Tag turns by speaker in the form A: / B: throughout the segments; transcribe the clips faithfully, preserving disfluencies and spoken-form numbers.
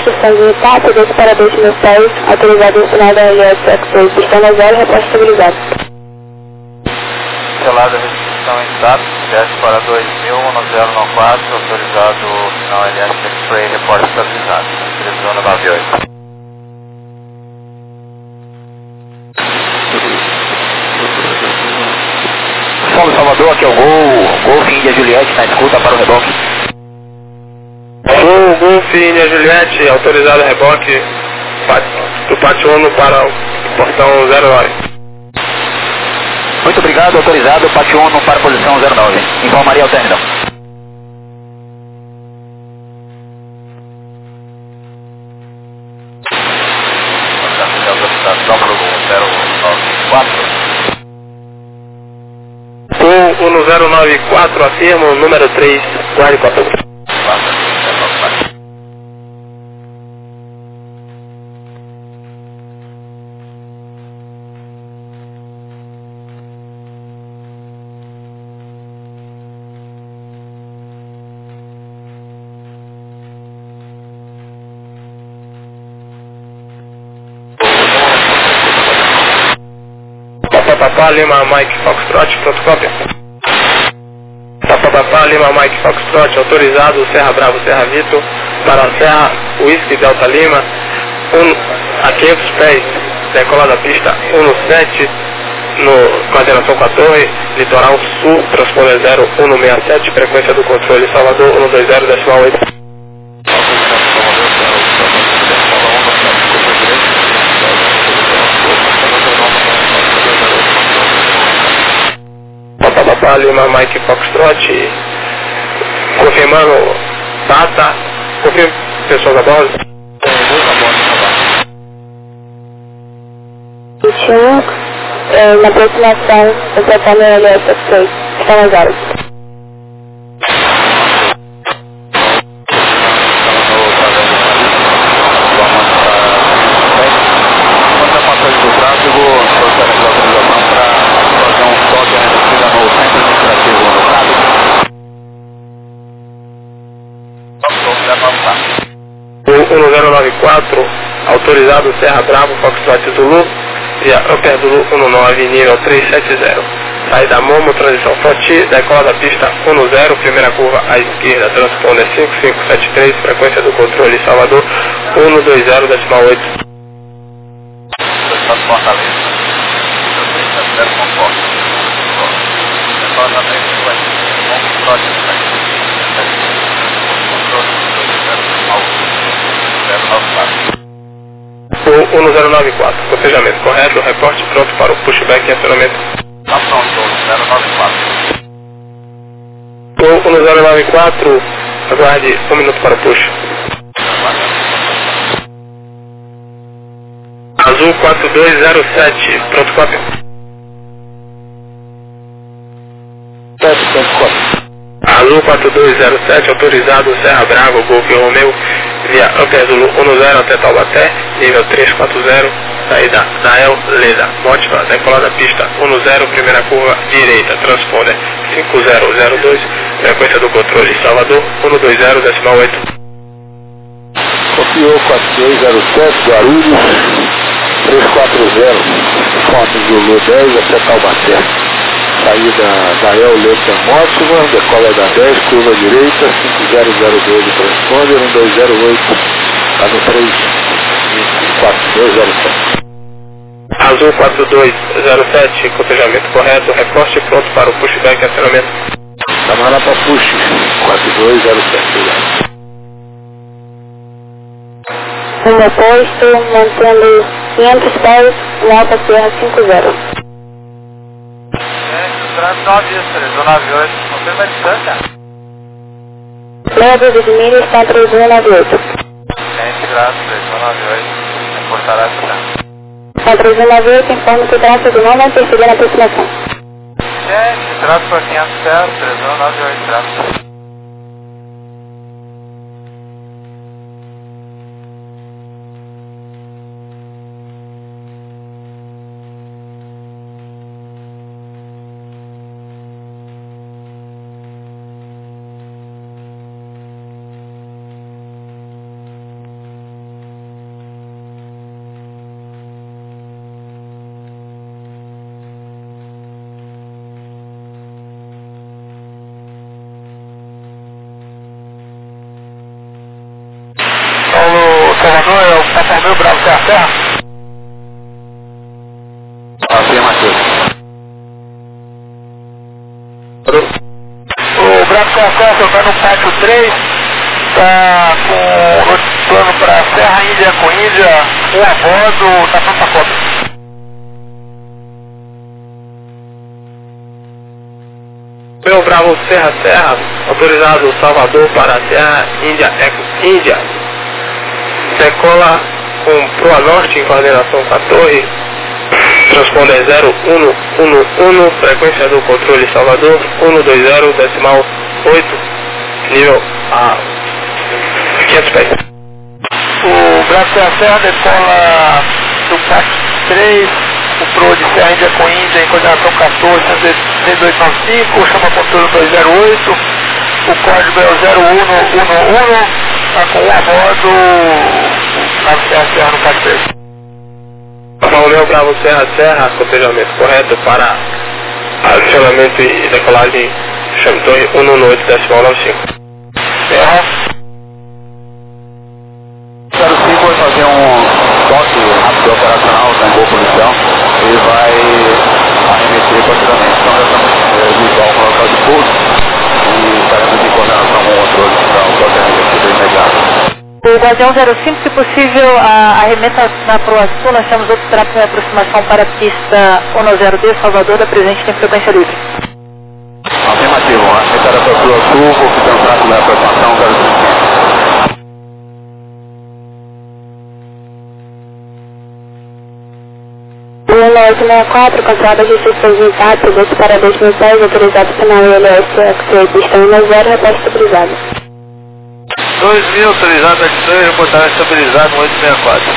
A: questão de impacto, dois para dois mil pés, autorizado no final da L S X seis, pistão zero, reposto estabilizado.
B: Cancelada a restrição em status, dez para dois mil, um zero nove quatro, autorizado no final L S X-Ray, reporte estabilizado. Televisão na nove oito.
C: Salve Salvador, aqui é o Gol, Golf Índia Juliette, na escuta para o reboque.
D: Gol, Golf Índia Juliette, autorizado reboque do pátio Uno para o portão zero nove.
C: Muito obrigado, autorizado, pátio Uno para a posição zero nove. Informaria ao término.
D: Gol zero nove quatro, afirmo, número três, guarde quatro. Papapá Lima Mike Foxtrot, protocópio. Papapá Lima Mike Foxtrot, autorizado Serra Bravo Serra Vitor para a Serra Whisky Delta Lima, um, a quinhentos pés, decolada da pista sete, no coordenação com a torre, litoral sul, transponder zero um seis sete, frequência do controle Salvador cento e vinte, decimal oito. Papapá Lima Mike Foxtrot, confirmando data, confirma pessoas a bordo.
A: vinte e um, é, na aproximação, completando a L S X seis, está nas áreas.
D: um zero nove quatro, autorizado Serra Bravo, Foxtrot Zulu, via Upper Zulu dezanove, nível trezentos e setenta. Saída Momo, transição Foti, decola da pista dez, primeira curva à esquerda, transponder cinco cinco sete três, frequência do controle Salvador cento e vinte, decimal oito. O um zero nove quatro, cotejamento correto, reporte pronto para o pushback e acionamento. O um zero nove quatro, aguarde um minuto para o push. Azul quatro dois zero sete, pronto, cópia. Azul quatro dois zero sete, autorizado Serra Bravo, Golf Romeu, via Upper Zulu dez até Taubaté, nível trezentos e quarenta, saída Nael Leda, Mótiva, decolada da pista dez, primeira curva direita, transponder cinco zero zero dois, frequência do controle Salvador cento e vinte, decimal oito.
E: Copiou quatro dois zero sete, Guarulhos, trezentos e quarenta, Foto Zulu dez até Taubaté. Saída da El Leta Mótima, decola da dez, curva direita, cinco zero zero dois de transponder, um dois zero oito, está no três quatro dois zero sete.
D: Azul quatro dois zero sete, cotejamento correto, recorte pronto para o pushback e acionamento.
E: Estamos lá para push, quatro dois zero sete.
A: Um posto, mantendo quinhentos pés, no Alta Serra cinco zero.
B: nove três nove oito, confirma a distância.
A: Meia dúzia de milhas está três um nove oito.
B: Gente, graças, três um nove oito, reportará a distância.
A: Está três um nove oito, informa que o tráfego não vai interferir na aproximação.
B: Gente, tráfego para quinhentos pés, três um nove oito, tráfego.
C: Salvador, é o Papa Romeu Bravo Serra Serra? Afirmativo. O Bravo Serra Serra está no pátio três, está com o plano para Serra Índia com Índia, um a bordo, está pronto a cópia.
D: Meu Bravo Serra Serra, autorizado Salvador para Serra Índia Eco Índia. Decola com Proa Norte em coordenação com a torre. Transponder zero um um um, frequência do controle Salvador um dois zero decimal oito, nível a quinhentos pés.
C: O Bravo Serra Serra decola do pátio três, o Pro de Serra Índia com Índia em coordenação quatorze, três dois nove cinco, chama controle dois zero oito, o código é o zero um um um, está com um a bordo, Bravo Serra Serra no pátio três.
D: Romeu Bravo Serra Serra, cotejamento correto para adicionamento e decolagem chame torre um um oito decimal nove cinco.
C: Serra.
E: zero cinco vai fazer um toque rápido operacional na boa policial e vai arremeter posteriormente. Então já estamos visual com o local de pouso e estaremos em coordenação com o controle para um toque arremetido imediato.
A: O Guardião zero cinco, se possível, a, arremeta na Proa Sul. Nós temos outro trapo em aproximação para a pista um zero D, Salvador, da presente tem frequência livre.
E: Afirmativo, arremetada para a Proa Sul, vou fazer um trapo na aproximação zero cinco.
A: um nove seis quatro, controlado G seis três quatro, dois para dois mil e dez, autorizado final I L S X oito, pista um zero, repórter estabilizado.
B: dois mil, autorizado X dois, reportagem estabilizado oito seis quatro.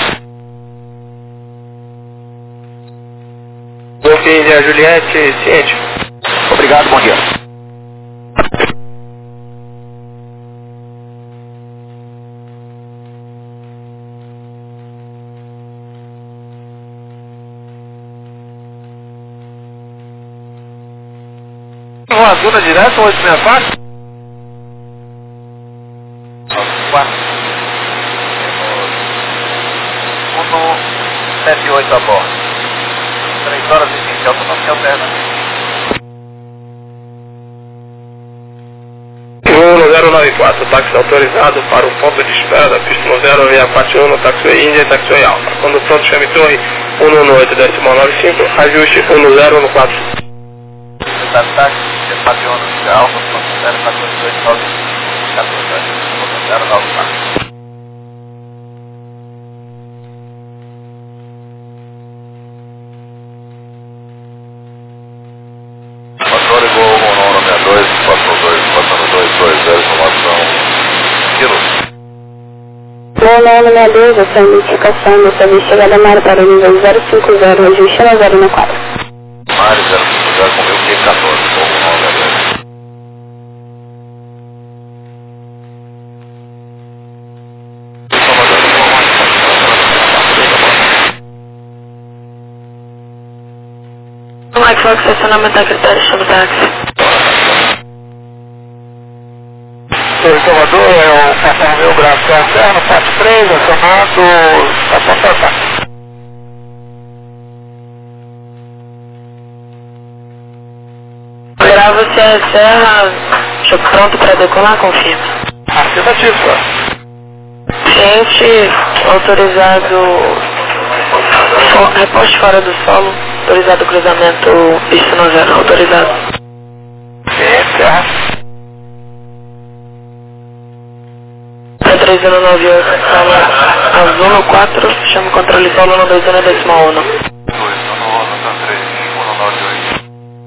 D: Golf Índia Juliette, ciente.
E: Obrigado, bom dia.
B: Voadora direto oito seis quatro? quatro. Temos um sete oito a bordo. três horas e vinte, autonomia alternativa.
D: um zero nove quatro, táxi autorizado para o ponto de espera da pista um zero via quatro um, taxiway Índia e taxiway Alfa. Condução do chame torre um um oito decimal nove cinco, ajuste um zero um quatro.
B: Táxi, quatro um, Alfa, zero quatorze oito nove quatorze, zero nove quatro.
C: Motor igual ao nome sessenta e dois, quatro dois, quatro dois dois zero, informação quilo.
A: um nove seis dois, essa é a identificação dessa vez chegada Mara para o nível zero cinco zero, ajuste um zero um quatro.
C: Mário zero cinco zero com meu Q quatorze, como nome é dois.
A: O Mike Fox, estacionamento da critério, chama o táxi.
C: Em Salvador é o Papa Romeu Bravo Serra Serra, no pátio três, acionado, está pronto para ataque.
A: Bravo Serra Serra, já pronto para decolar, confirma.
C: Afirmativo, senhor.
A: Ciente, autorizado, so, reposte fora do solo, autorizado cruzamento, pista no zero, autorizado.
C: Ciente, Serra.
A: três um nove oito, sala azul no quatro, chama o controle solo no dois um decimal um.
B: dois, um três, um nove oito.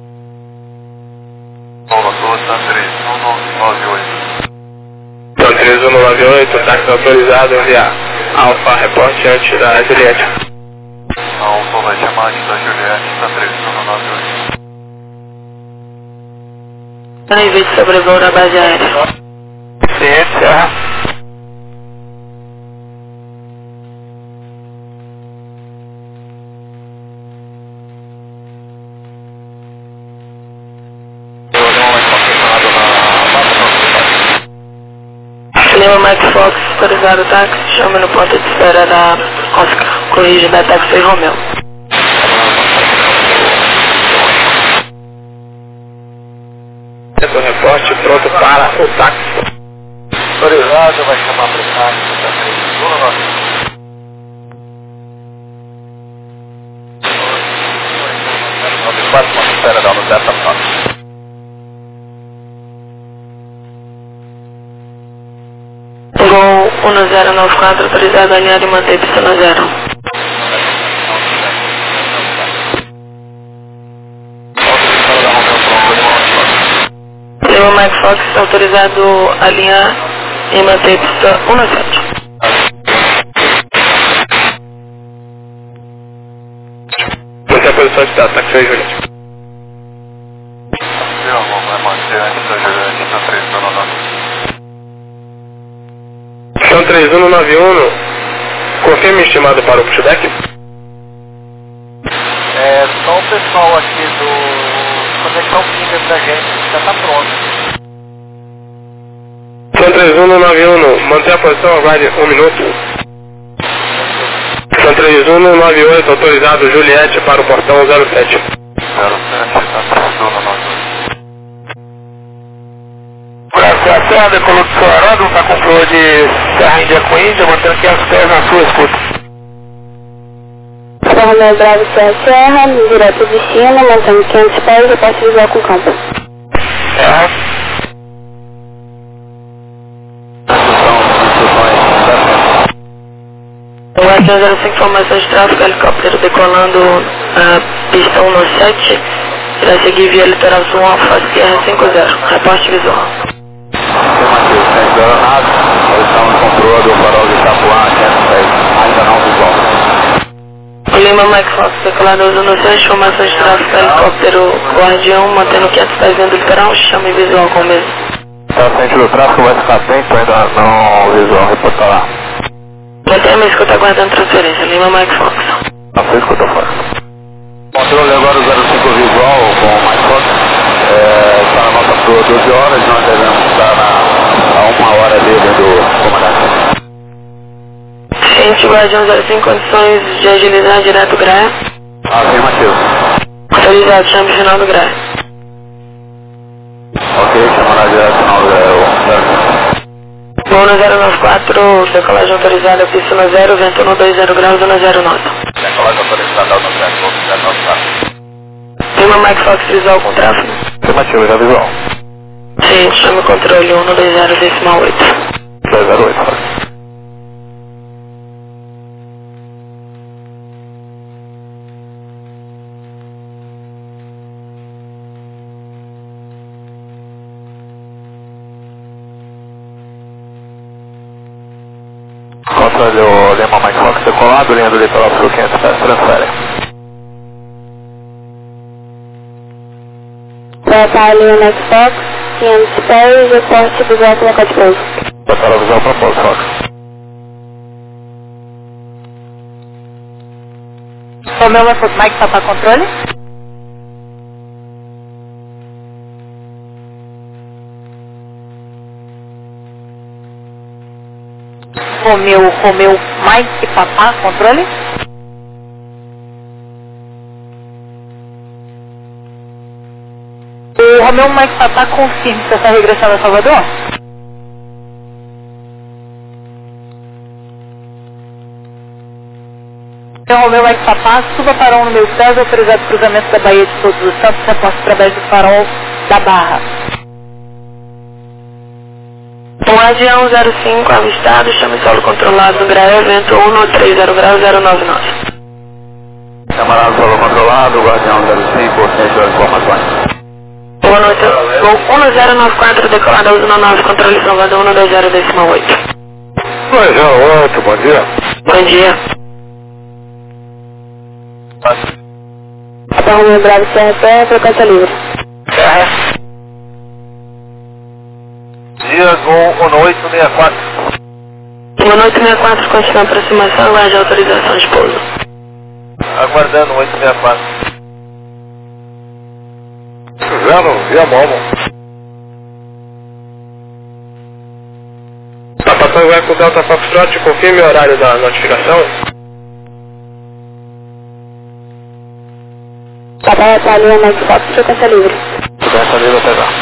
B: Salvador, San três, um nove oito.
D: San três um nove oito, táxi autorizado via Alfa, reporte antes da Juliette.
B: Alfa vai chamar antes da Juliette, San três, um nove oito.
A: Eu nem vi de sobrevoo na base aérea.
C: Ciente, Serra.
A: Lima Mike Fox, autorizado táxi, chame no ponto de espera da Oscar, corrige da táxi Romeu.
D: O reporte pronto para o táxi.
B: Autorizado, vai chamar para o táxi, tá três um nove. quatro, ponto espera da zero nove.
A: Gol um zero nove quatro, autorizado a alinhar e manter pista no zero. Lima Mike Fox, autorizado a alinhar e manter pista um sete.
D: Manter a posição de data, táxi aí, Juliette.
B: Vai manter antes da Juliette, tá três um nove.
D: Chão três um nove um, confirme estimado para o pushback?
B: É, só o pessoal aqui do conexão Finger da gente já tá pronto.
D: Chão três um nove um, manter a posição, aguarde um minuto. Chão três um nove oito, autorizado Juliette para o portão zero sete.
B: zero sete, tá três um nove.
C: Brasil a Serra, decolou do seu aeródromo, está com flor de Serra Índia com Índia, mantendo quinhentos pés na sua escuta.
A: Romeu Bravo Serra Serra, direto ao destino, mantendo quinhentos pés e posso visual com o campo.
C: É.
A: O S zero cinco, informação de tráfego, helicóptero decolando a pista um sete, irá seguir via litoral sul Alfa Sierra cinco zero, reporte visual.
B: Aeronave, posição no controle do farol de Itapuã, quinhentos dez, ainda não visual.
A: Lima Mike Fox, decolado usando seis, informação de tráfego, helicóptero Guardião, mantendo quinhentos pés dentro do litoral, chame visual com o mesmo.
B: Está à frente do tráfego, vai ficar atento, ainda não visual, reportar lá.
A: Mantenha a escuta aguardando transferência, Lima Mike Fox.
B: A sua escuta fora. Controle agora o zero cinco visual com o Mike Fox. É, está na nossa por doze horas, nós devemos estar na, a uma hora dele do comandante.
A: Ciente Guardião zero cinco, condições de agilizar direto Graia.
B: Afirmativo.
A: Autorizado, chame final do Graia.
B: Ok, chamada direto final do zero cinco.
A: Voo no zero nove quatro, decolagem autorizada, pista no zero, vento no dois zero graus, no zero nove.
B: Decolagem autorizada no zero nove quatro.
A: Lima Mike Fox, visual com tráfego.
B: Afirmativo, já visual.
A: Sim, chame controle um dois zero decimal oito.
B: dois zero oito. Controle o Lima Mike Fox decolado, linha do litoral sul quinhentos pés, transfere.
A: Total Lima Mike Fox, quinhentos pés, reporte visual com local de pouso.
B: Total visual para pouso, Fox.
A: Romeu Mike Papa controle. Romeu, Romeu Mike Papa controle. O Romeu Mike Papa confirma que está regressando a Salvador? Então, Romeu Mike Papa, suba para um número dez, autorizado cruzamento da Baía de Todos os Santos, reposta através do farol da Barra. Um avião zero cinco avistado, chame solo controlado no Graia, vento um três zero graus zero nove nove.
B: Camarada solo controlado, Guardião zero cinco, ciente das informações.
A: Boa noite, voo um zero nove quatro, decolado ao zero nove, controle Salvador um dois zero decimal oito.
E: Pois é, oito, bom dia.
A: Bom dia. Tá Romeu Bravo Serra Serra, frequência livre.
C: Serra.
B: Dias um oito seis quatro.
A: Boa noite, sessenta e quatro, continua a aproximação, aguarde a autorização de pouso.
B: Aguardando oito seis quatro.
E: Zero, via Momo.
D: Papa Tango Eco Delta Foxtrot, confirme o horário da notificação.
A: Papai Itália, mais Fox, frequência livre.
B: Frequência livre, até já.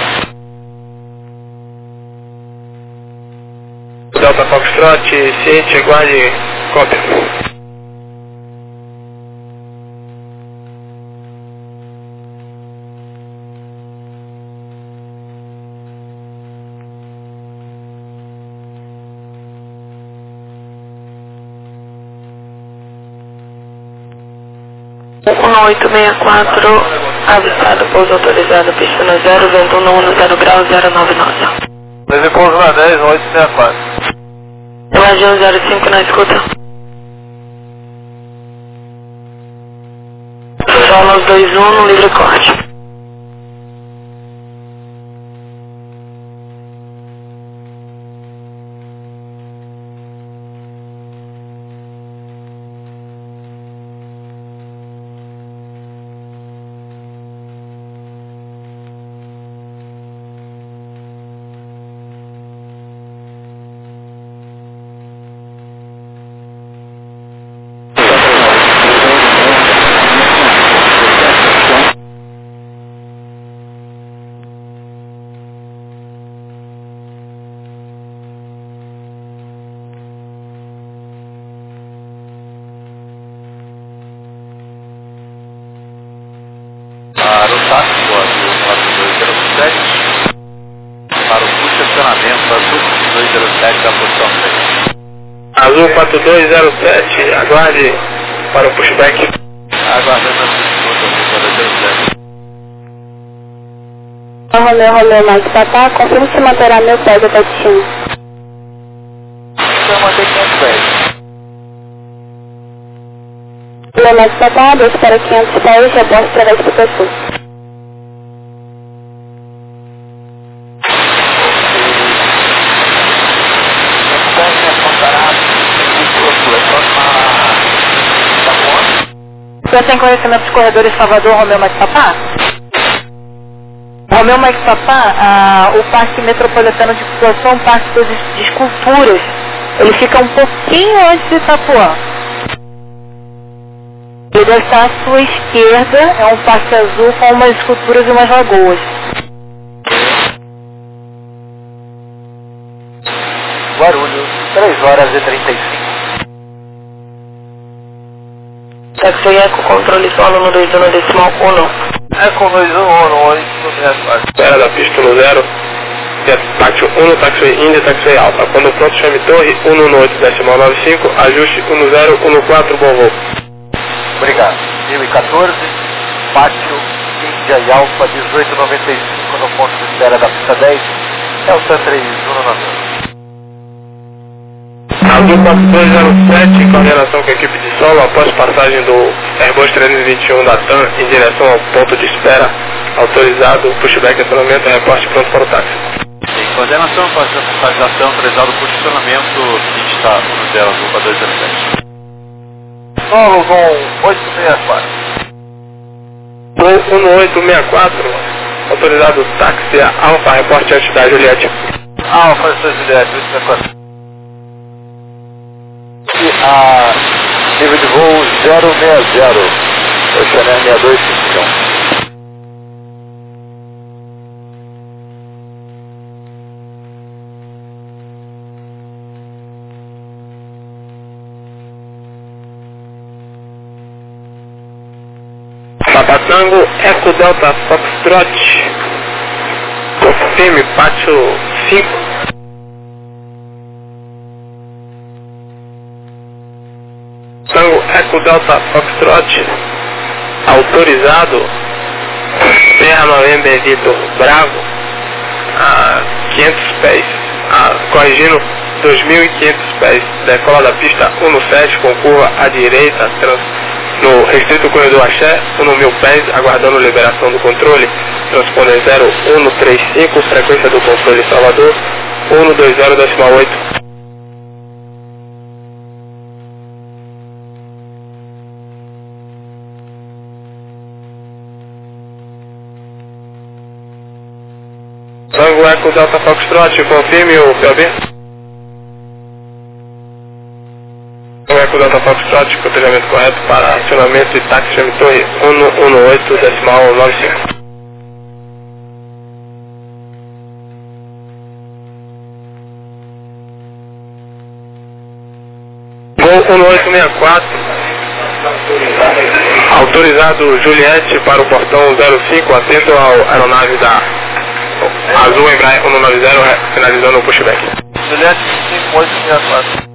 D: Delta Foxtrot, ciente, aguarde, cópia.
A: um oito seis quatro, avistado, pouso autorizado, pista no zero, vento um no zero grau, zero nove nove.
B: Leve pouso na dez, um oito seis quatro.
A: Imagem um zero cinco na escuta. Solo dois um no livre corte.
B: Para o táxi, quatro dois zero sete. Para o push acionamento, azul dois zero sete, da posição três.
D: Azul quatro dois zero sete, aguarde para o pushback.
B: Aguardando a segunda, azul quatro dois zero sete.
A: Romeu, Romeu, mais papá, confirme se manterá meu pés até o destino.
B: Então, manter quinhentos pés.
A: Romeu, mais papá, dois para quinhentos pés, reposto através do pessoal.
F: Você tem conhecimento dos corredores Salvador, Romeu mais papá? Romeu mais papá, ah, o Parque Metropolitano de Itapuã é um parque de, de esculturas. Ele fica um pouquinho antes de Itapuã. Ele deve estar à sua esquerda, é um parque azul com umas esculturas e umas lagoas.
B: Guarulhos, três horas e trinta e cinco.
A: Taxi Eco, controle solo no dois um decimal um.
B: Eco dois um, um oito seis quatro.
D: Espera da pista no zero. Táxi um, táxi India, táxi Alfa. Quando pronto, chame torre um um oito decimal nove cinco, ajuste um zero um quatro, bom voo.
B: Obrigado. mil e quatorze, Pátio, Índia e Alfa, dezoito noventa e cinco no ponto de espera da pista dez, Delta três um no navio.
D: Azul quatro dois zero sete, em coordenação com a equipe de solo, após passagem do Airbus trezentos e vinte e um da TAM em direção ao ponto de espera, autorizado, pushback acionamento, reporte pronto para o táxi.
B: Em coordenação, fazendo a finalização, autorizado o posicionamento, pista um zero Azul quatro dois zero sete. Solo com oito seis quatro.
D: Voo um oito seis quatro, autorizado táxi Alfa, reporte antes da Juliette.
B: Alfa, Juliette, oito seis quatro. E a nível de voo zero seis zero, Oceaner sessenta e dois cinquenta e um.
D: Papatango, Eco Delta Foxtrot, confirme, pátio cinco. Tango Eco Delta Foxtrot, autorizado, Serra November Vitor Bravo, a quinhentos pés, a, corrigindo dois mil e quinhentos pés, decola da pista um sete com curva à direita, trans, no restrito corredor Axé, um mil pés, aguardando liberação do controle, transponder zero um três cinco, frequência do controle Salvador, um dois zero decimal oito. Tango Eco Delta Foxtrot, confirme o P O B. Eco Delta Foxtrot, cotejamento correto para acionamento de táxi Chame Torre cento e dezoito, decimal noventa e cinco. Gol cento e oito seis quatro, autorizado Juliette para o portão zero cinco, atento ao aeronave da Azul Embraer cento e noventa, finalizando o pushback.
C: Juliette cinco oito seis quatro.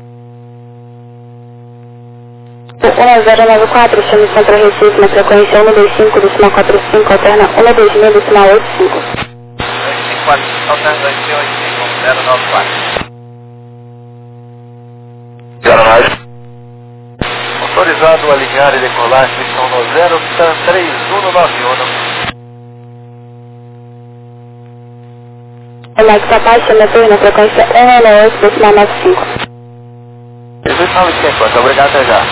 F: um zero nove quatro, chame Centro Recife na frequência cento e vinte e cinco, decimal quarenta e cinco, alterna cento e dois mil, decimal oitenta e cinco.
C: dois cinco quatro, alterna dois mil, oitenta e cinco, zero nove quatro.
B: zero nove.
C: Autorizado a ligar e decolar a secção no zero três um nove um.
F: O Mike Papai, chame Torre na frequência cento e oito, decimal noventa e cinco.
C: dezoito nove cinquenta, obrigado até já.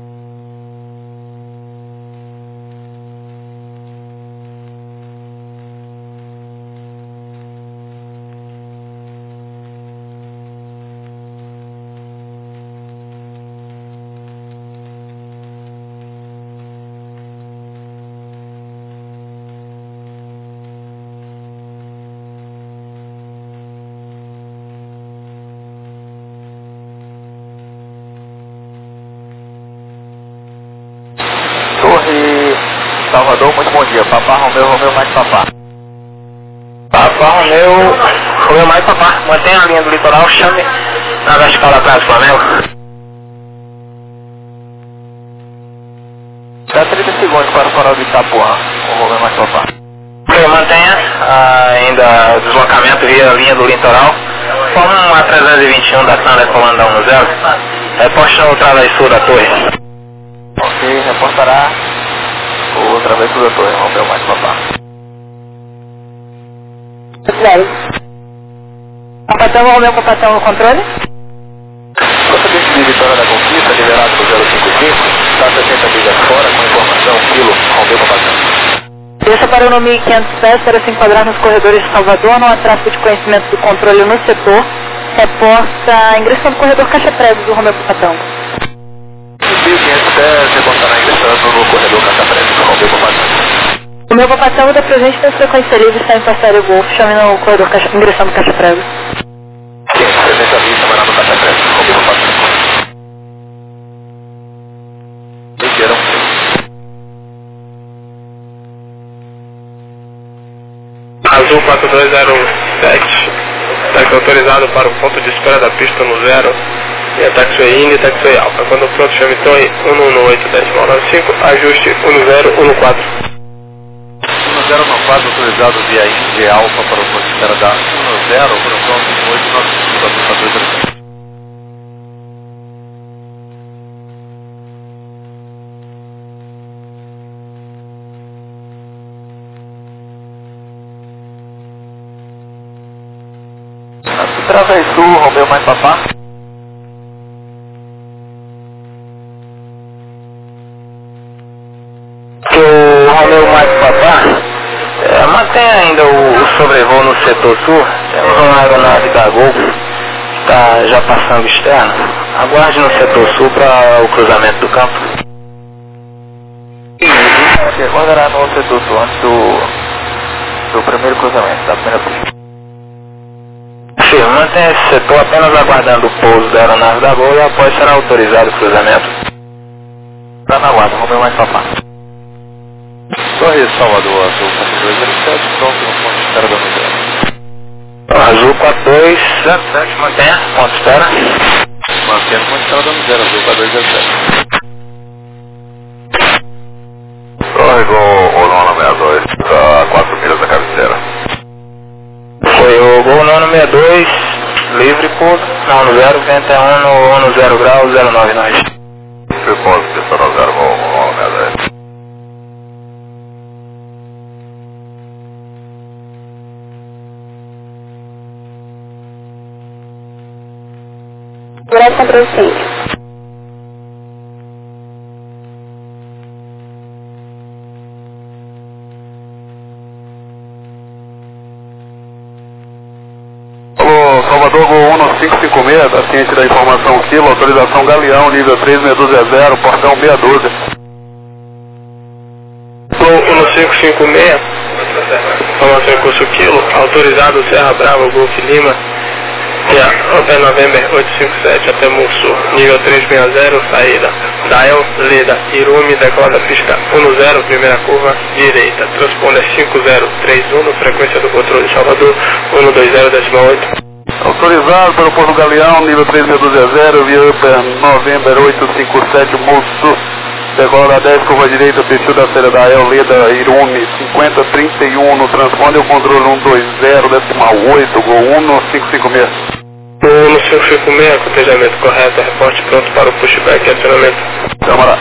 C: Torre Salvador, muito bom dia. Papá Romeu, Romeu mais Papá.
D: Papá Romeu, Romeu mais Papá, mantenha a linha do litoral, chame na vertical atrás do Flamengo.
C: Dá trinta segundos para o farol de Itapuã, com o Romeu mais Papá.
D: Ok, mantenha ah, ainda o deslocamento via linha do litoral. Forma a trezentos e vinte e um da Sandra comando da um zero. Reposta no travessul da torre.
C: Ok, reportará o travessul da torre, Romeu mais Papá.
F: Zero. Papatão, Romeu, Papatão no controle?
C: Procedente de Vitória da Conquista, liberado por zero cinco cinco, está sessenta milhas fora, com informação, quilo, Romeu Papatão.
F: Deixa para o mil e quinhentos pés para se enquadrar nos corredores de Salvador, não há tráfego de conhecimento do controle no setor. Reporta ingressando no corredor Caixa Prego do Romeu Papatão.
C: mil e quinhentos pés, reportará ingressando no corredor Caixa Prego do Romeu Papatão.
F: O meu Papatão da presente da frequência livre está em Passario Golf, chame no corredor caixa, ingressando no Caixa Prego.
C: Sim, presença vista, vai lá no Caixa Prego do Romeu Papatão. Ligeirão.
D: Azul quatro dois zero sete, táxi autorizado para o ponto de espera da pista no zero, e a taxiway indo e taxiway alfa. Quando pronto, chame Torre cento e dezoito, decimal noventa e cinco, ajuste um zero um quatro.
C: um zero nove quatro, autorizado via Indy Alfa para o ponto de espera da um zero, operação oito nove cinco, apresentador zero. Travessul, Romeu mais Papá.
D: Que o Romeu mais Papá é, mantém ainda o, o sobrevoo no setor sul. Temos uma aeronave da Gol que está já passando externo. Aguarde no setor sul para o cruzamento do campo.
C: Você aguardará no setor sul antes do, do primeiro cruzamento, da primeira pista.
D: Sim, mantém esse setor apenas aguardando o pouso da aeronave da Gol e após será autorizado o cruzamento.
C: Está na guarda, Romeu mais Papá. Torre Salvador, Azul quatro dois zero sete, pronto no ponto de espera da unidade.
D: Azul quatro dois zero sete, mantenha, ponto de espera.
C: Mantendo ponto de espera da unidade, Azul quatro dois zero sete.
B: Torre com o nono sessenta e dois, a quatro milhas da cabeceira.
D: Foi o Gol nono sessenta e dois, livre por nono zero, vento é um no zero grau, zero nove nós.
B: Foi ponto de pista no zero com o nono sessenta e dois.
F: Durante controle cinco.
B: Salvador, Gol um cinco cinco seis, da ciente da informação Kilo, autorização Galeão, nível três seis um zero, portão seis um dois.
D: Gol um cinco cinco seis, informação em curso Kilo, autorizado Serra Brava, Golf Lima, via Hotel November oito cinco sete até Mussu, nível três seis zero, saída. Dael, Leda, Irumi, decola da pista um zero, primeira curva, direita. Transponder cinco zero três um, frequência do controle de Salvador, um dois zero decimal oito.
B: Autorizado pelo Porto Galeão, nível três seis um zero, via Hotel November oito cinco sete, Mussu. Decola da dez, curva direita, perfil da feira Dael, Leda, Irumi, cinquenta trinta e um, no transponder o controle um dois zero, decimal oito, Gol um cinco cinco seis.
D: um cinco cinco seis, cotejamento correto, reporte pronto para o pushback e acionamento.
B: Câmara.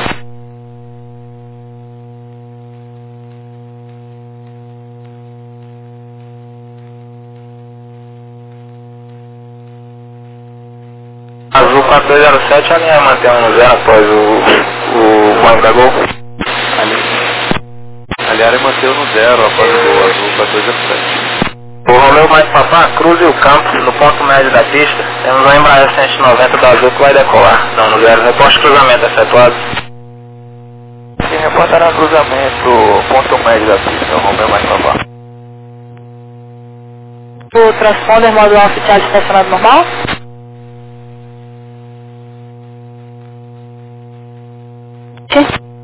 C: Azul quatro dois zero sete, a linha mantém um zero após o, o banco da Gol.
B: Ali. Ali a área manteve no zero após o Gol, Azul quatro dois zero sete.
C: O Romeu mais papá, cruze o campo no ponto médio da pista. Temos uma Embraer cento e noventa da Azul que vai decolar. Não, no zero, reposte cruzamento efetuado.
B: Sim, reportará cruzamento, ponto médio da pista, o Romeu mais papá.
F: O transponder módulo oficial estacionado normal? Sim.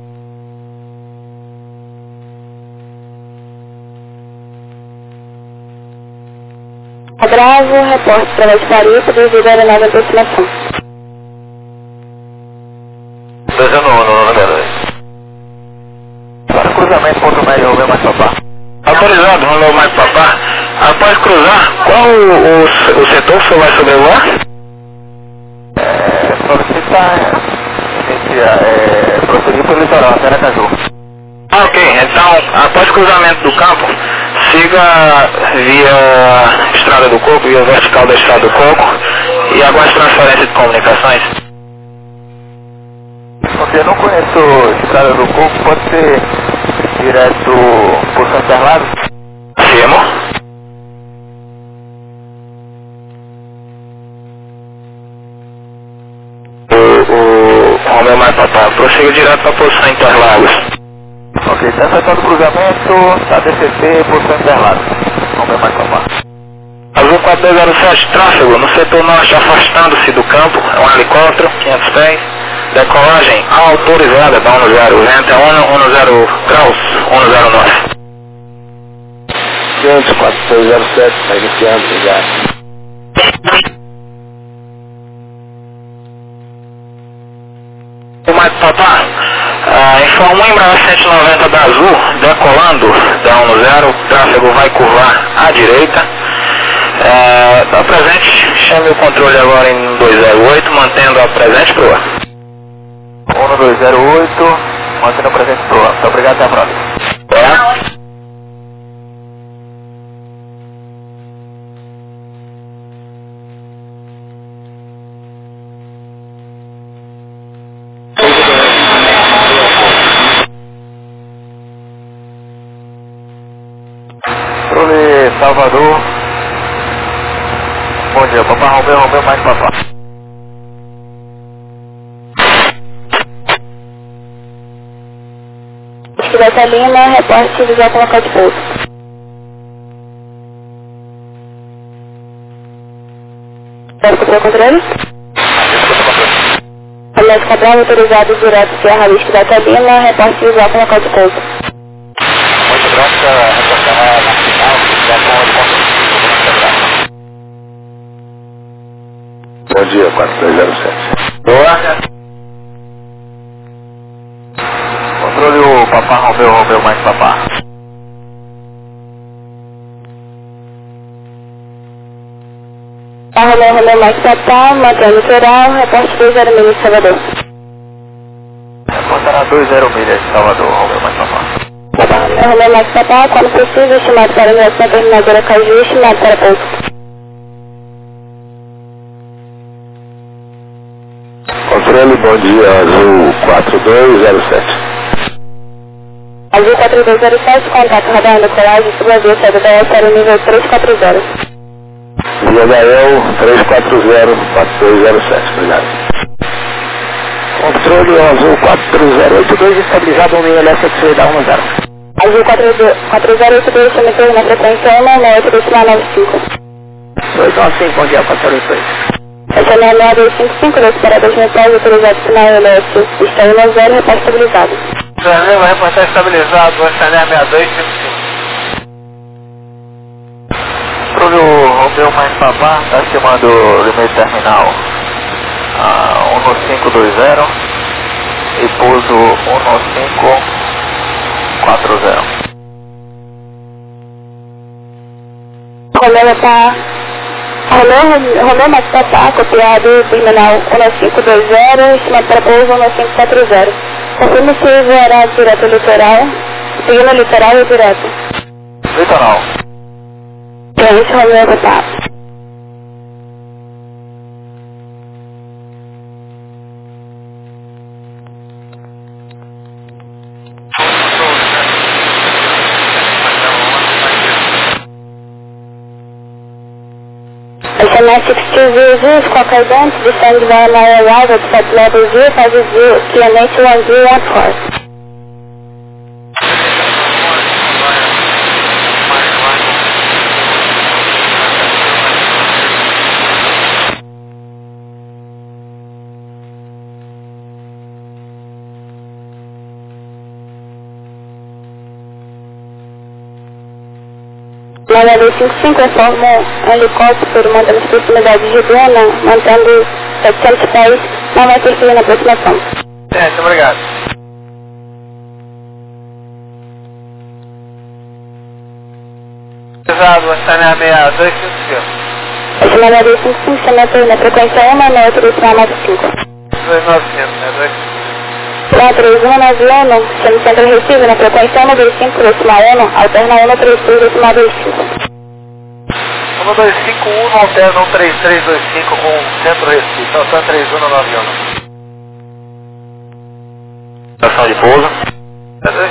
F: Bravo, reporte através de Paris, devido à nova aproximação.
B: Descendo no número. Para cruzamento, ponto médio, Romeu mais papá.
C: Autorizado, Romeu mais papá. Após cruzar, qual o, o, o setor que você vai sobrevoar?
B: É, solicita, inicia, é, prosseguir pelo litoral, até Aracaju.
C: Ah, ok. Então, após cruzamento do campo, siga via Estrada do Coco, via vertical da Estrada do Coco e aguarde transferência de comunicações.
B: Porque eu não conheço Estrada do Coco, pode ser direto por São Interlagos?
C: Afirmo. O, o Romeu mais papá, prossiga direto para a posição Interlagos.
B: Ok, está efetuando o cruzamento, está D C T por São Interlagos. Romeu mais papá.
C: Azul quatro dois zero sete, tráfego no setor norte, afastando-se do campo, é um helicóptero, quinhentos pés, decolagem autorizada da um zero, vento é um zero graus, um zero nove.
E: quinhentos, quatro dois zero sete, está iniciando, obrigado.
C: O mais papá, ah, informa um Embraer cento e noventa da Azul, decolando da um zero, o tráfego vai curvar à direita. É, tá presente, chame o controle agora em um dois zero oito, mantendo a presente proa.
B: um dois zero oito, mantendo a presente proa. Muito obrigado, até a próxima.
C: É.
B: Controle Salvador. Bom dia, papá Romeu, Romeu mais papá.
F: Esquileta Lima, reporte visual com local de pouso. Pode escutar o controle? Aliás, Cabral autorizado direto Serra Lista da Lima, reporte visual com local de pouso.
B: Muito graça, reportará na final, já com o controle.
E: Bom dia, quatro dois zero sete.
C: Boa.
B: Controle o papá Romeu, Romeu mais papá.
F: Romeu, Romeu mais papá, mantendo litoral, reporte dois zero milhas de Salvador.
B: Reportará dois zero milhas de Salvador, Romeu mais papá.
F: Romeu, Romeu mais papá, quando possível, estimado para o ingresso na terminadora Caju, estimado para pouso.
E: Controle, bom dia, Azul quatro dois zero sete.
F: Azul quatro dois zero sete, contato radar decolagem, suba via saída da S para o nível três quatro zero.
E: Via Gael três quatro zero, quatro dois zero sete, obrigado. Controle Azul quatro zero oito dois, estabilizado um meio L S X da um zero.
F: Azul quatro zero oito dois, cometeu na frequência um nove oito dois nove cinco.
E: oito nove cinco, bom dia, quatro oito dois.
F: Essa é a nove dois cinco cinco, das paradas mentais, autorizado sinal L S, está um zero, repassa estabilizado.
C: Janela, vai reportar estabilizado, vai escanear seis dois cinco cinco.
B: Sobre o Romeu mais Papá, está estimando o limite terminal a um cinco dois zero e pouso um cinco quatro zero.
F: Romeu está... Romeu, Romeu mais Papá, copiado, terminal um cinco dois zero, estimado para pouso um cinco quatro zero. Confirma se voará direto litoral, seguindo litoral ou direto?
B: Litoral.
F: Gente, Romeu Papá. S M S six two zero zero, qualquer event, descend via my arrival at flight level zero five zero, Q N H one zero one four. nove dois cinco cinco informa um helicóptero mantendo as proximidades de Duna, mantendo setecentos pés, não vai ter fio na aproximação.
C: Certo, obrigado. Pesado, vai escanear seis dois cinco cinco.
F: Esse nove dois cinco cinco chama na frequência um nove oito dois nove cinco.
C: dois nove cinco, né? dois
F: quatro três um nove um, chama centro Recife na frequência um dois cinco dois um, alterna um três três dois dois cinco.
C: um dois cinco um alterna um três três dois cinco com centro Recife, então três um nove um.
B: Estação de pouso.
C: É dois.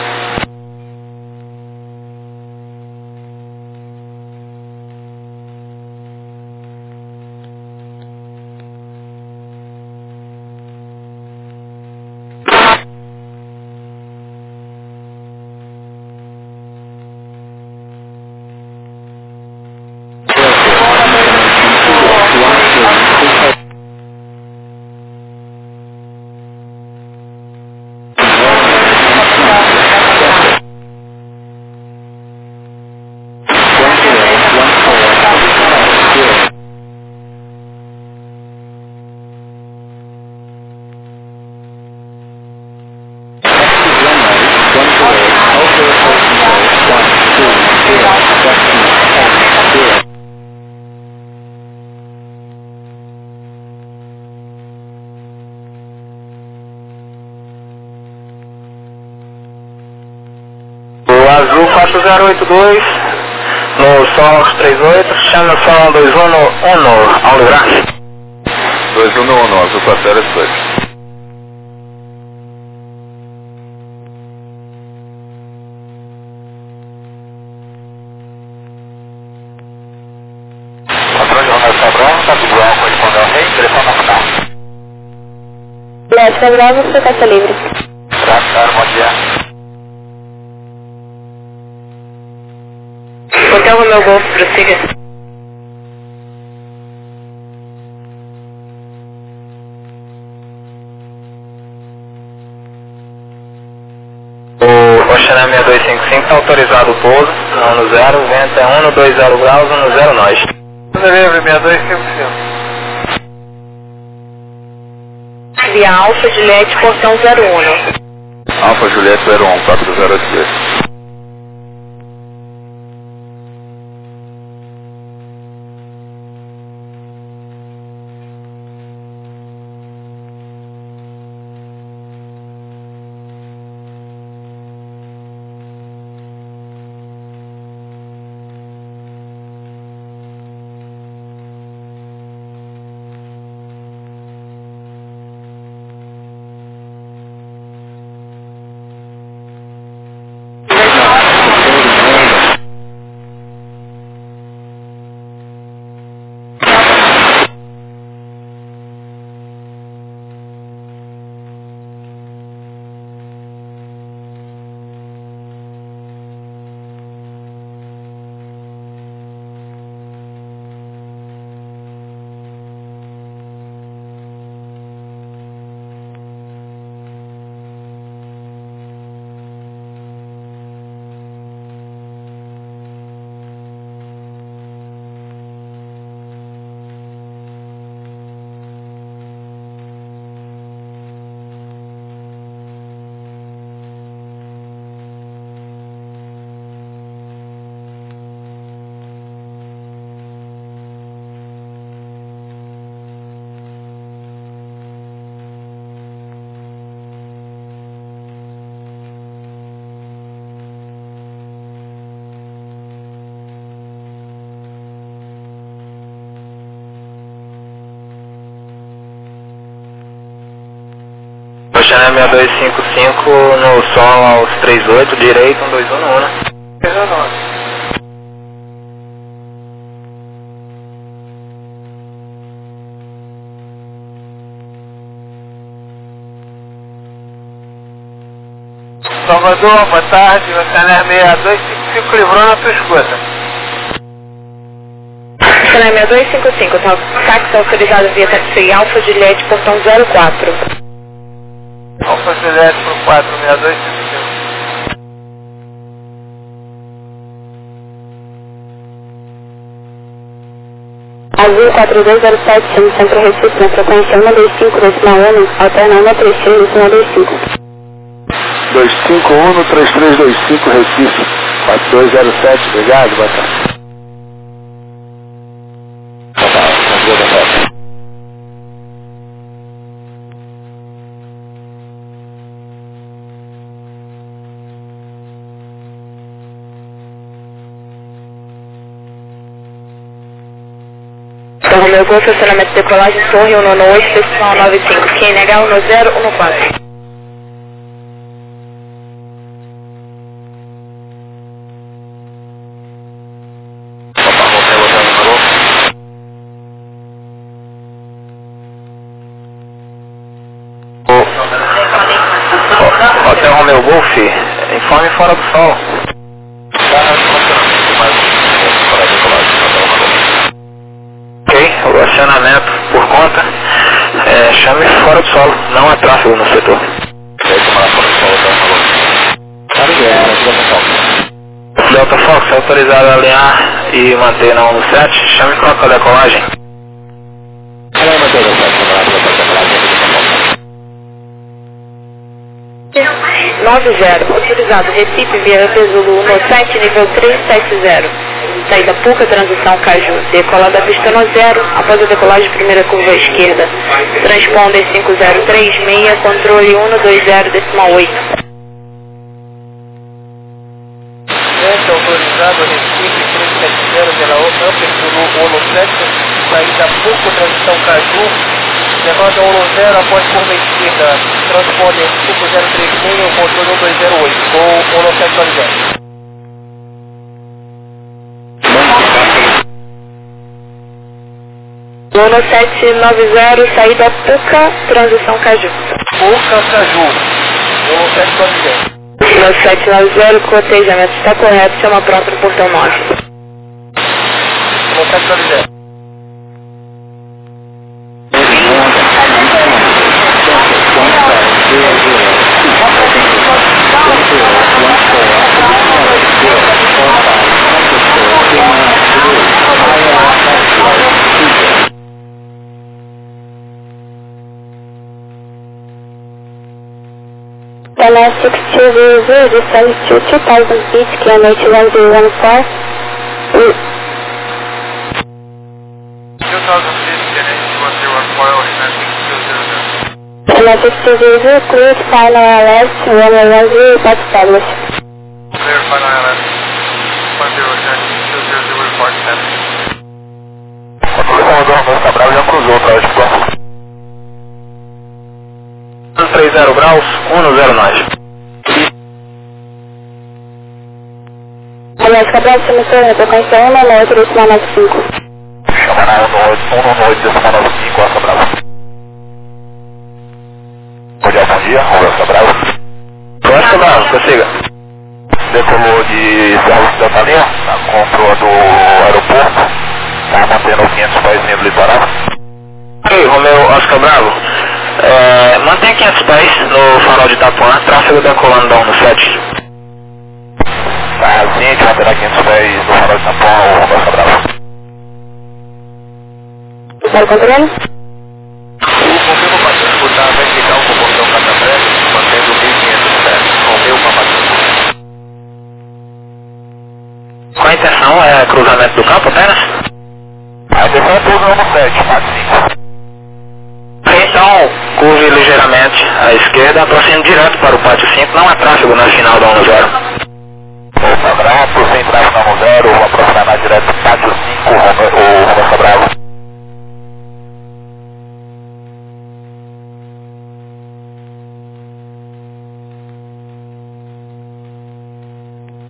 B: Azul quatro zero oito dois, no Sol três oito, chama Sol dois um um, ao livrar. dois um um, Azul quatro zero oito dois. Controle Ronaldo Cabral, está tudo igual, corresponde ao rei, telefone nacional.
F: Léo Cabral, você está livre.
B: Tá, bom dia.
A: Hotel Romeu Golf, prossiga.
B: O Oxaná seis dois cinco cinco está autorizado o pouso, no zero, vento é um dois zero graus, um zero nós.
C: Livre, seis dois cinco cinco.
A: Via Alfa Juliette, portão zero um.
B: Alfa Juliette zero um, quatro zero oito dois.
D: Channel seis dois cinco cinco no Sol aos trinta e oito, direito, um dois um no Una.
C: três um nove. Salvador, boa tarde, Channel seis dois cinco cinco livrou na sua escuta.
A: Channel seis dois cinco cinco, táxi autorizado via taxi Alfa Juliette, portão zero quatro.
C: Alfa Juliette por quatro, seis dois cinco cinco.
F: Azul quatro dois zero sete, no Centro Recife, na frequência um dois cinco, decimal um, alternando a três três, decimal dois cinco.
E: dois cinco um, três três dois cinco, Recife, quatro dois zero sete, obrigado, boa tarde. Boa tarde, boa tarde.
A: Então, Romeu Golf, estacionamento de decolagem, Torre um nove oito, decimal nove cinco, Q N H um zero um quatro.
D: Hotel Romeu Golf, informe fora do sol. Ok, o acionamento por conta, é, chame fora do solo, não há tráfego no setor. Delta Fox, é autorizado a alinhar e manter na um sete, chame para a decolagem.
A: nove zero, autorizado Recife via Zulu um sete, nível três sete zero. Saída Puca, transição Caju. Decola da pista no zero, após a decolagem, primeira curva à esquerda. Transponder cinco zero três seis, controle um dois zero, decimal oito.
C: Gente, autorizado Recife três sete zero pela outra, Zulu um sete, saída Puca, transição Caju. Levanta um zero após curva esquerda, transponder cinco zero três seis, controle um dois zero oito, ou um sete zero.
A: um sete nove zero, saída Puca, transição Caju.
C: Puca, Caju, um sete nove zero.
A: um sete nove zero, cotejamento está correto, chama pronto no portão nove.
C: um sete nove zero.
F: Domestic two zero zero, descend to two thousand feet, Q N H one zero one four.
C: two thousand feet, Q N H one zero one four, Domestic two zero zero.
F: Domestic two zero zero, clear final left, runway one zero, report established.
C: Clear final left, one zero, two zero zero, report established.
E: O Romeu Cabral já cruzou para hoje,
D: três zero graus, um zero nove.
F: Aliás, Cabral, você me torna, frequência um nove oito, decimal nove cinco.
E: chama na um nove oito, decimal nove cinco, Alfa Bravo. Bom dia, bom dia, Romeu Cabral.
D: Alfa Bravo, prossiga.
E: Decolou de Serra da Linha, na controle do aeroporto, está mantendo quinhentos pés no litoral.
D: Ok, Romeu Oscar Bravo. É, mantém quinhentos pés no farol de Itapuã, tráfego decolando da um no sete.
E: Tá, ciente, manterá quinhentos pés no farol de Itapuã, ou Romeu Oscar Bravo.
F: Está controle?
E: O confirmo para disputar vertical com o portão Catapré, mantendo mil e quinhentos pés. Romeu Papatinho.
D: Qual a intenção? É cruzamento do campo apenas?
E: A intenção é pouso no sete, quatro cinco.
D: Então, curve ligeiramente à esquerda, aproxime direto para o pátio cinco, não há tráfego na final da um zero.
E: Romeu Bravo, sem tráfego na um zero, vou aproximar direto para o pátio cinco, o Romeu Bravo.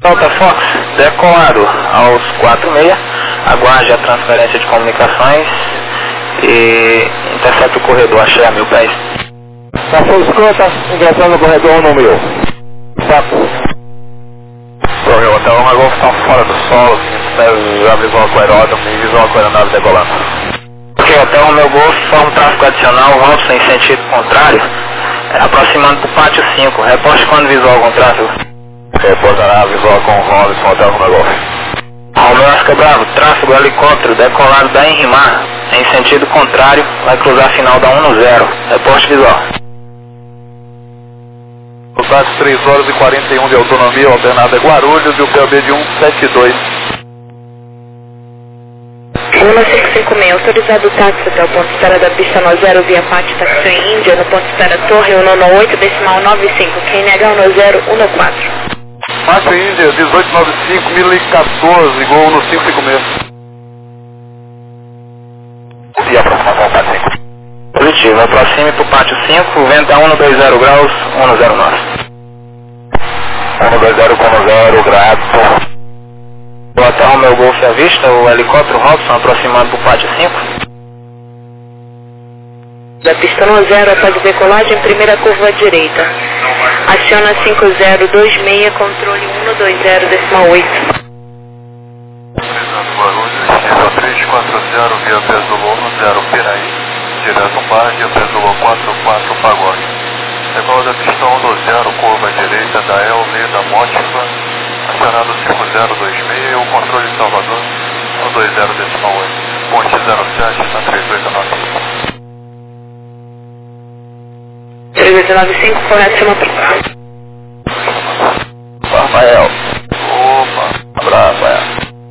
D: Delta Fox, decolado aos quatro e meia, aguarde a transferência de comunicações e intercepta o corredor, achei a mil pés.
E: Passou escuta, ingressando no corredor no mil. Saco.
B: Correu até uma Golf está fora do solo, já visual com o aeródromo e visual com a aeronave decolando.
D: Ok, até o meu Golf, forma um tráfego adicional, Robson em sentido contrário, aproximando para o pátio cinco, reporte quando visual com tráfego.
B: Reportará visual com o Robson até o meu Golf.
D: Romeu Oscar Bravo, tráfego helicóptero decolado da Enrimar, em sentido contrário, vai cruzar a final da um zero, reporte visual.
B: O táxi três horas e quarenta e um de autonomia, alternada é Guarulhos e o P O B de um sete dois.
A: um cinco cinco seis, autorizado o táxi até o ponto de espera da pista no zero via Pátio Taxi em Índia, no ponto de espera Torre um nove oito, decimal nove cinco, Q N H um zero um quatro.
B: Pátio Índia, dezoito noventa e cinco, mil e quatorze, Gol no cinco cinco seis.
D: E aproximação ao Pátio cinco. Positivo, aproxime para o Pátio cinco, vento a um dois zero graus, um zero nove.
B: um dois zero com zero, grato.
D: O Hotel Romeu Golf à vista, o helicóptero Robson aproximando para o Pátio cinco.
A: Da pista no zero após a decolagem, primeira curva à direita. Aciona cinco zero dois seis, controle um dois zero, decimal oito.
B: Guarulhos, três quatro zero, via Pesolô no zero, Piraí, direto bar, via Pesolô quatro quatro, Pagode. Decola da pista um zero, curva à direita, da El, Leda, Mótica, acionado cinco zero dois seis, o controle de Salvador, um dois zero, decimal oito, ponte zero sete, na três oito nove cinco.
A: três oito nove cinco, correto, chama para trás.
B: Rafael. Opa. Abraço, Rafael.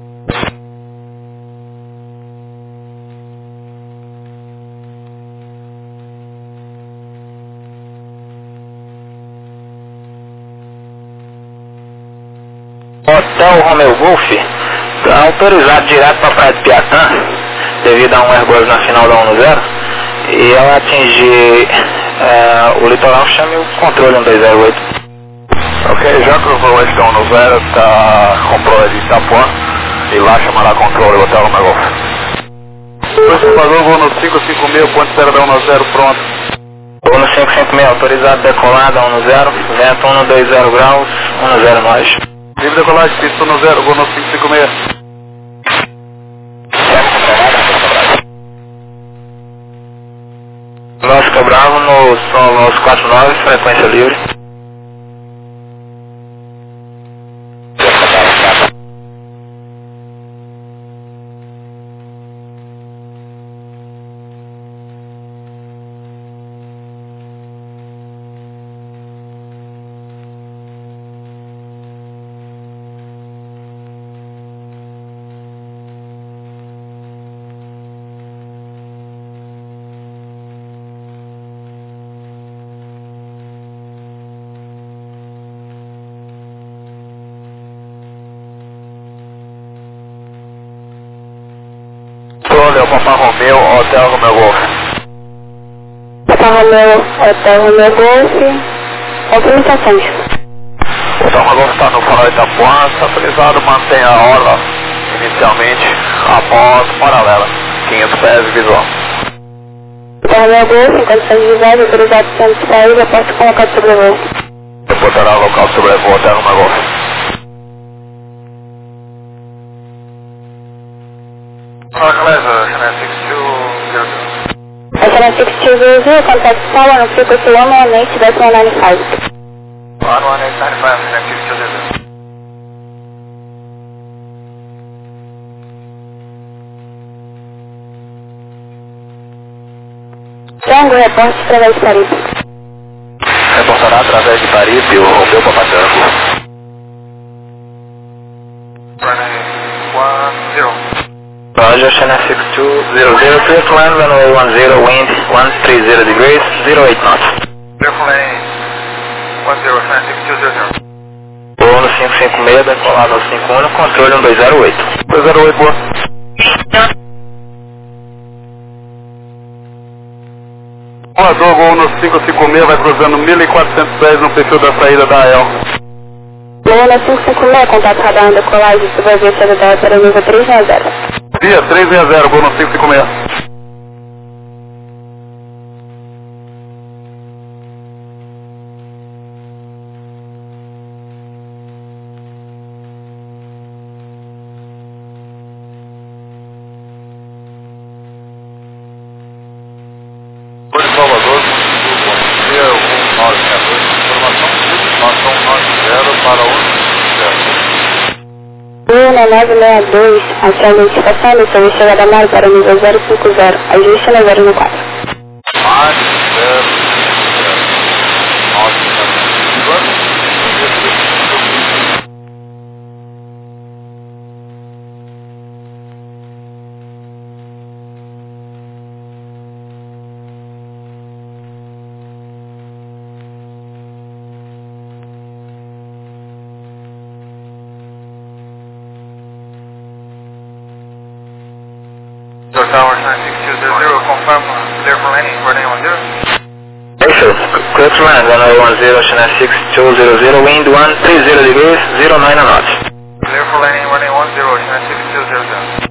D: Hotel Romeu Golf, está autorizado direto para a Praia de Piatã, devido a um Airbus na final da um zero, e ela atingir é, o litoral, chame o controle um dois zero oito.
B: Ok, já cruzou a Estão no zero, está com prova de Itapuã, e lá chamará controle o Hotel Romeu Golf. Depois pagou, vou no cinco cinco seis, ponto zero um zero, pronto.
D: Vou no cinco cinco seis, autorizado decolada um zero, vento um dois zero graus, um zero nove.
B: Livre decolagem, pista no zero, vou no cinco cinco seis.
D: Oscar Bravo no solo aos quatro nove, frequência livre.
B: Controle, Papa Romeu, Hotel Romeu Golf.
F: Papa Romeu, Hotel Romeu Golf, autorizações.
B: O Hotel Romeu Golf está no farol Itapuã, está autorizado, mantém a orla inicialmente após paralela, quinhentos pés visual.
F: Hotel Romeu Golf, em condições visuais, autorizado cento e sair, já posso colocar de sobrevoo.
B: Reportará o local de sobrevoo Hotel Romeu Golf.
F: S N six two zero zero, contact tower on frequency one one eight decimal nine five.
B: one one eight nine five, S N six two zero zero.
F: Tango, reporte através de Paripe.
B: Reportará através de Paripe o Romeu Papa Tango. one zero.
D: Roger, S N six two zero zero, clear to land, runway one zero, wind one three zero degrees, zero eight knots.
B: Clear to land, one zero, S N six two zero zero.
D: Vou no cinco cinco seis, decolado ao cinco um, controle um dois zero oito.
B: dois zero oito, boa. Voador, Gol no cinco cinco seis, vai cruzando mil e quatrocentos pés no perfil da saída da A E L.
F: Luna cinco cinco seis, contato radar em decolagem, subavia Cedadel para nível três seis zero.
B: Via três seis zero, Luna cinco cinco seis. Salvador, bom dia, um nove seis dois, informação, informação nove zero para um zero.
F: Luna nove seis dois, aqui a identificação do serviço chegada Mário para nível zero cinco zero, ajuste no zero no quatro.
B: Mais zero zero nove sete dois.
C: Tower nine six two zero zero, confirm clear for landing for nine one zero.
D: Perfect. Clear to land, runway one zero, Chennai six two zero zero, wind one three zero degrees, zero nine knots.
C: Clear for landing runway one zero, Chennai six two zero zero.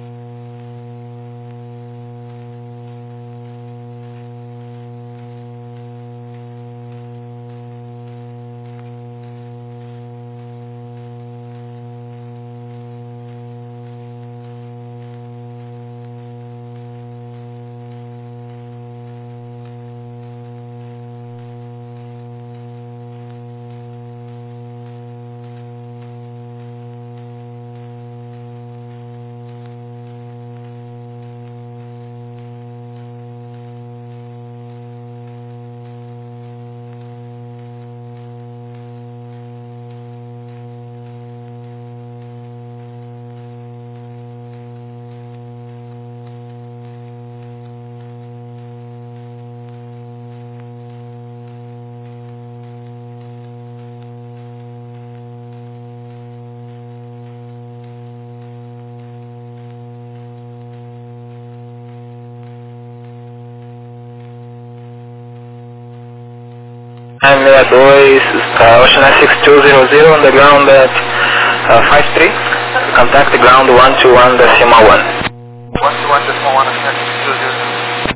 D: nove seis dois, uh, Ocean six two zero zero on the ground at uh, five three, contact the ground one two one decimal one.
C: one two one decimal one, Ocean six two zero zero.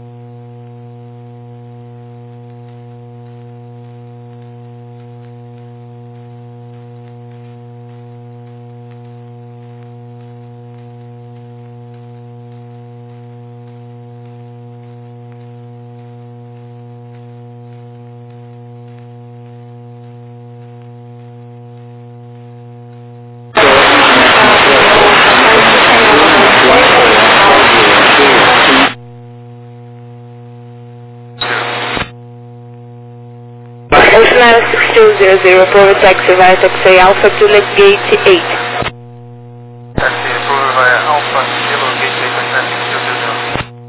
A: Ocean six two zero zero, forward taxi via taxi Alpha to Lake Gate eight.
C: Taxi approval via Alpha Kilo Gate eight, Ocean six two zero zero.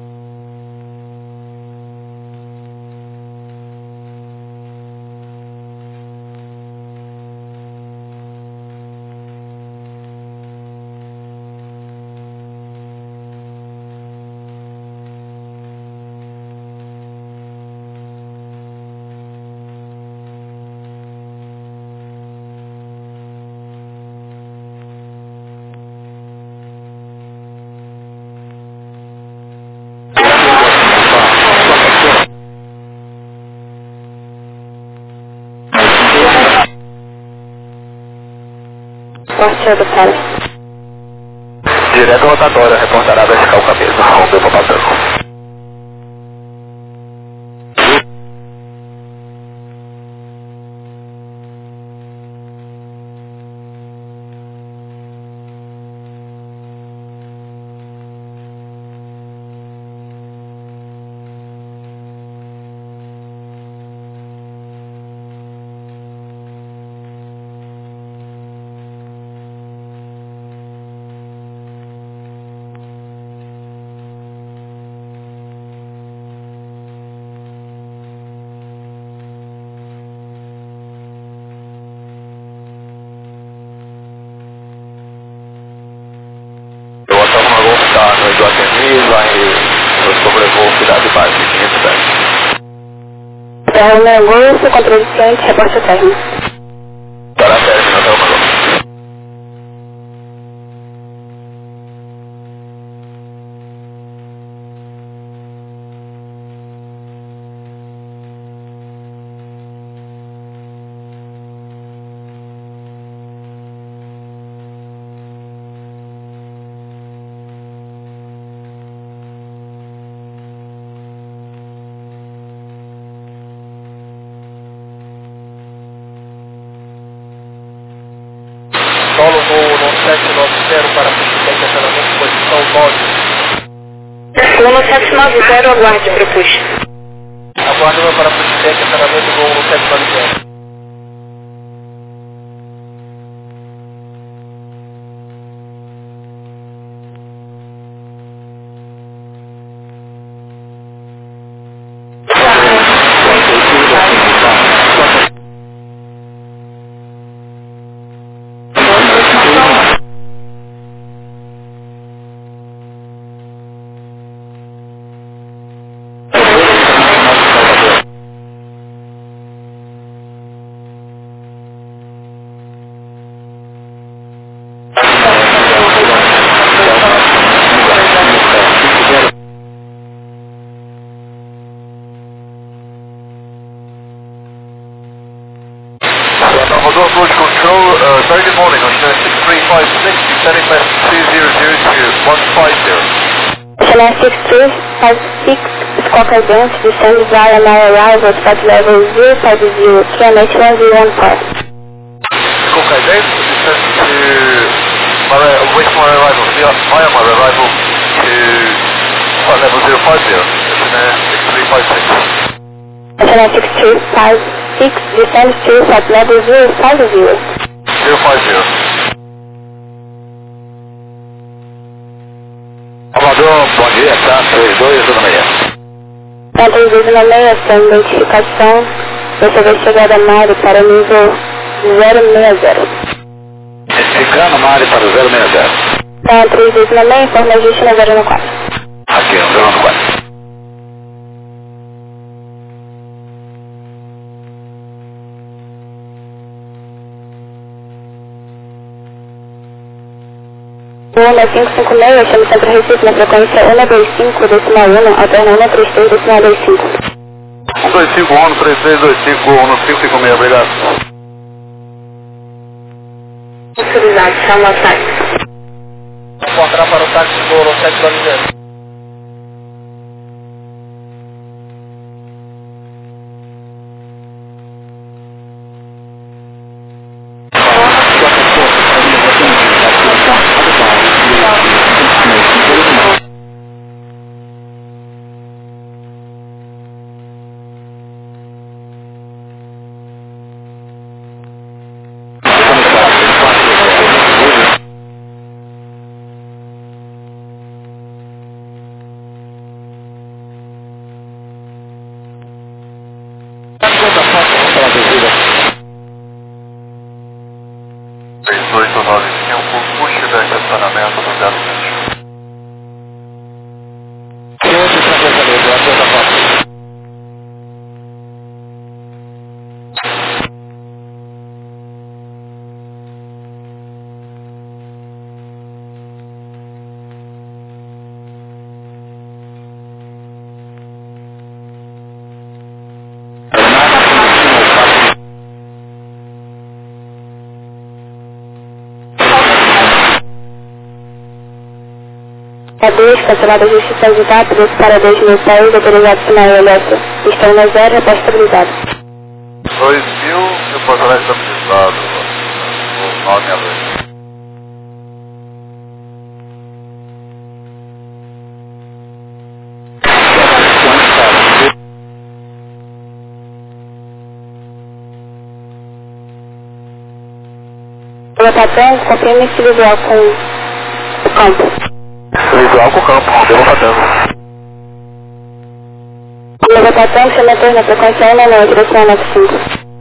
F: Forte do Palace.
D: Direto rotatória, reportará vertical cabeça, romper para padrão. Do Atemi, lá em sobrevoo Cidade Baixa, quinhentos e dez.
F: Terra Negócio, controle de cliente, reporte térmico.
D: Para a término,
C: para pushback, acionamento, posição nove.
A: uno sete nove zero, aguarde para o push.
C: Aguarde para pushback, acionamento, voo uno sete nove zero.
E: Approach control, uh, Thursday morning on six three five six, descending message two zero zero to one five zero.
F: Channel six three five six, Squawk Advance, descend via my arrival at flight level zero five zero, Q M H one zero one four.
E: Squawk Advance, descend to my, wait for my arrival, via, via my arrival to flight level zero five zero, Channel six three five six.
F: Channel six three five six, descend to flight level zero five zero.
E: zero five zero. Amador, bom dia, tá? três dois na meia.
F: Tá, três dois na meia, sem identificação. Você vai chegar da Mari para nível zero seis zero.
E: Identificando Mari para zero seis zero.
F: Tá, três dois na meia, informa a gente na zero quatro.
E: Aqui no zero quatro.
F: um cinco cinco seis, chama Centro Recife na frequência um dois cinco, decimal um, alternando um três três, decimal dois cinco.
E: um dois cinco, um três três, dois cinco, um cinco cinco seis, obrigado.
A: Autorizado, chama o táxi.
C: Encontrar para o táxi do sete nove zero.
E: três oito nove cinco, puxe da estacionamento do zero sete.
F: A dois, cancelada a justiça de dados para dois mil e seis, autorizado sinal elétrico. Estão na zero, reposta estabilizado.
E: dois mil, depois ela está estabilizado. O nove a dois.
F: O patrão comprime esse visual com o campo.
E: Visual com o campo, deu patrão.
F: O patrão chama a na frequência um nove, direção nove cinco.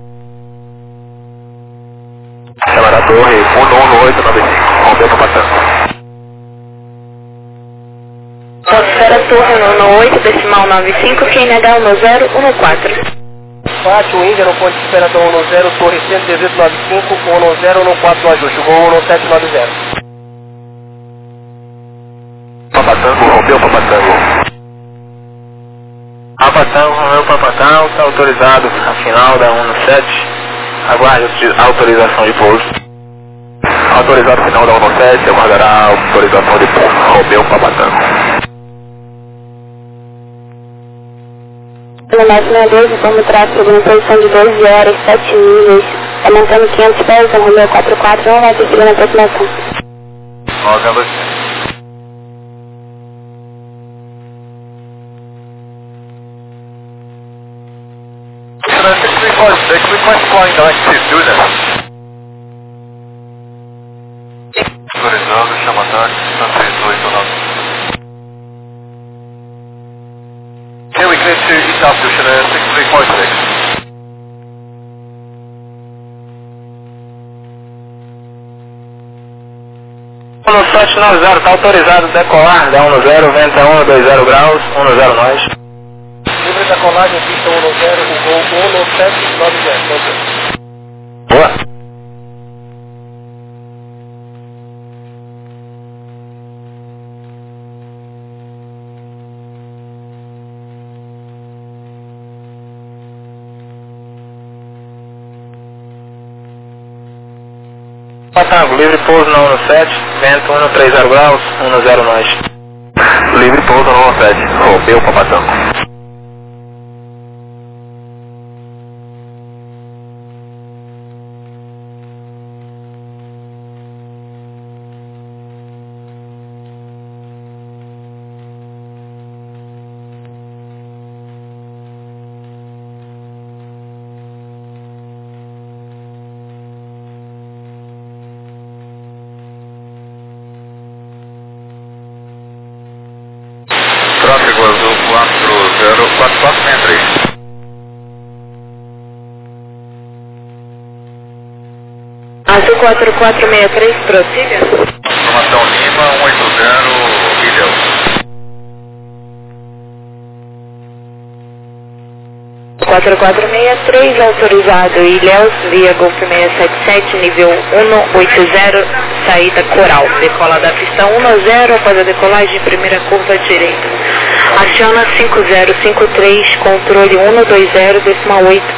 E: Chamar a torre um um oito nove cinco, rompeu para patrão.
A: Atmosfera torre um oito, decimal nove cinco, Q N H um zero um quatro.
C: Pátio Índia no ponto de esperador um zero, torre cento e dezoito nove cinco, um zero um quatro no ajuste, voo um sete nove zero.
E: Papatango, rompeu Papatango.
D: Papatango, rompeu Papatango, está autorizado a final da um sete, aguarde a autorização de pouso.
E: Autorizado final da um sete, aguardará a autorização de pouso, rompeu Papatango.
F: No máximo dois, informa o tráfego em posição de doze horas, sete milhas, aumentando quinhentos pés, um Romeo quatro quatro, não vai ter segunda aproximação.
B: nove dois cinco. six three four six, request flying direct to Duna. Autorizado, chama táxi, três oito nove. Here we clear to East Altitude, six three four six.
C: No sete nove zero, está autorizado decolar, da um zero, vento um dois zero graus, um zero nós.
E: Livre decolagem, pista um zero, o voo um sete nove zero.
C: Boa. Patango, livre pouso na um sete, vento um três zero graus, um zero nós.
B: Livre pouso na um sete, rompeu para Patango. Tráfego azul quatro zero quatro quatro seis três.
A: Azul quatro quatro seis três, prossiga.
B: Informação Lima um oito zero, Ilhéus.
A: quatro quatro seis três, autorizado Ilhéus, via Golf seis sete sete, nível um oito zero, saída Coral. Decola da pista um zero, após a decolagem, primeira curva direita. Aciona cinco zero cinco três, controle um dois zero, decimal oito.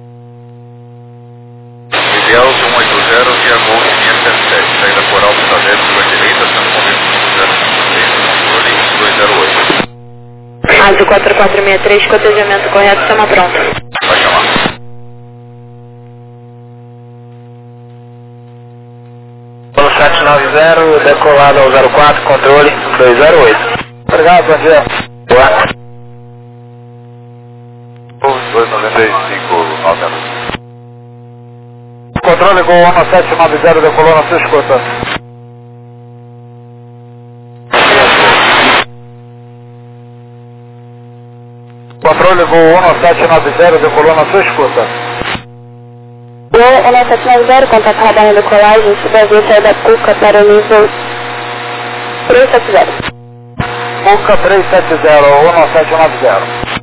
B: Ilhéus um oito zero, via Golf seis sete sete, saída Coral, pista dez, curva direita, sendo convite cinco zero cinco três, controle um dois zero oito.
A: Azul quatro quatro seis três, cotejamento correto, chama pronta.
B: Vai chamar.
C: No sete nove zero, decolado ao zero quatro, controle dois zero oito.
E: Obrigado, bom dia.
C: Boa.
B: dois noventa e cinco, nove.
E: Controle Gol um sete nove zero, decolou na sua escuta. Controle Gol um sete nove zero, decolou na sua escuta.
F: Gol um sete nove zero, contato radar na decolagem, Brasil saiu da Cuca para o nível três sete zero.
E: Cuca três sete zero, um sete nove zero.